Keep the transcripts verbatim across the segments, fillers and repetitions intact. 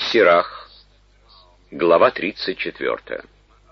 Сирах, глава тридцать четвёртая.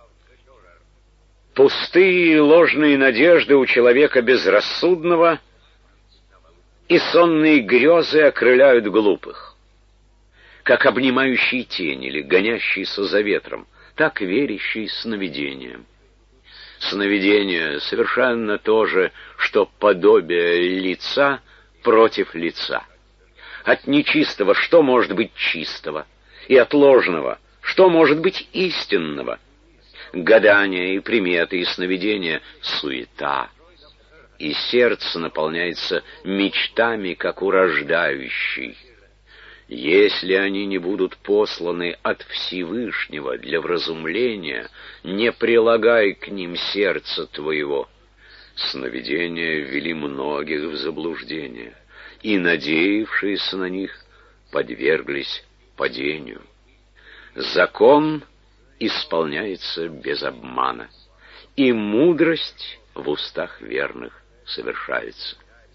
Пустые и ложные надежды у человека безрассудного и сонные грезы окрыляют глупых. Как обнимающие тень или гонящиеся за ветром, так верящие сновидениям. Сновидение совершенно то же, что подобие лица против лица. От нечистого что может быть чистого? И от ложного что может быть истинного? Гадания и приметы и сновидения — суета. И сердце наполняется мечтами, как у рождающей. Если они не будут посланы от Всевышнего для вразумления, не прилагай к ним сердца твоего. Сновидения ввели многих в заблуждение, и надеявшиеся на них подверглись падению. Закон исполняется без обмана, и мудрость в устах верных совершается.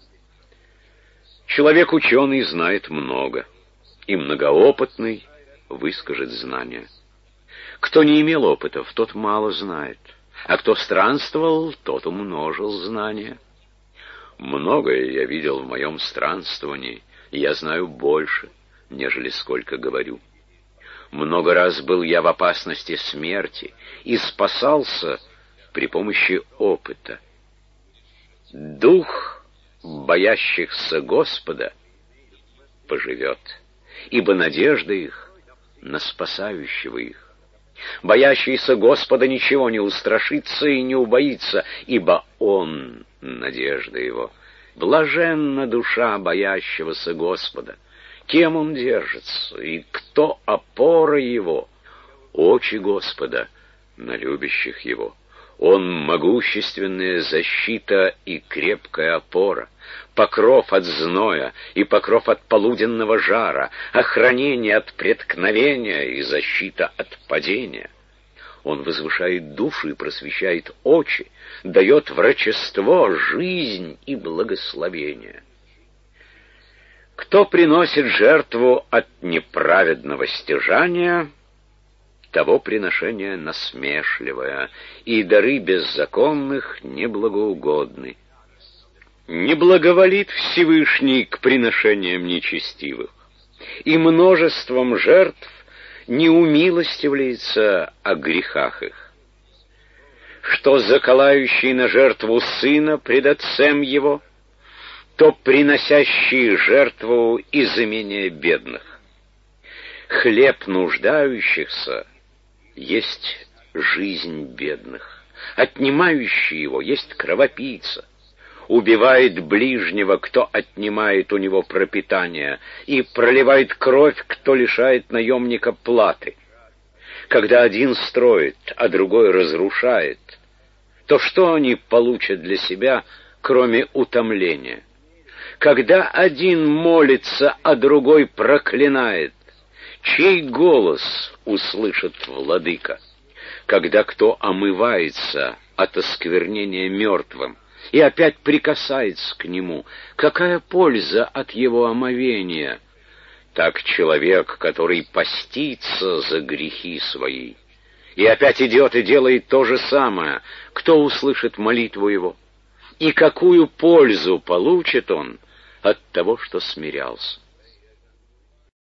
Человек ученый знает много, и многоопытный выскажет знания. Кто не имел опытов, тот мало знает, а кто странствовал, тот умножил знания. Многое я видел в моем странствовании, и я знаю больше, нежели сколько говорю. Много раз был я в опасности смерти и спасался при помощи опыта. Дух боящихся Господа поживет, ибо надежда их на спасающего их. Боящийся Господа ничего не устрашится и не убоится, ибо Он — надежда его. Блаженна душа боящегося Господа. Кем он держится, и кто опора его? Очи Господа на любящих его. Он могущественная защита и крепкая опора, покров от зноя и покров от полуденного жара, охранение от преткновения и защита от падения. Он возвышает душу и просвещает очи, дает врачество, жизнь и благословение. Кто приносит жертву от неправедного стяжания, того приношение насмешливое, и дары беззаконных неблагоугодны. Не благоволит Всевышний к приношениям нечестивых, и множеством жертв не умилостивляется о грехах их. Что заколающий на жертву сына пред отцем его, то приносящие жертву из имения бедных. Хлеб нуждающихся есть жизнь бедных, отнимающий его есть кровопийца. Убивает ближнего, кто отнимает у него пропитание, и проливает кровь, кто лишает наемника платы. Когда один строит, а другой разрушает, то что они получат для себя, кроме утомления? Когда один молится, а другой проклинает, чей голос услышит владыка? Когда кто омывается от осквернения мертвым и опять прикасается к нему, какая польза от его омовения? Так человек, который постится за грехи свои, и опять идет и делает то же самое, кто услышит молитву его? И какую пользу получит он от того, что смирялся?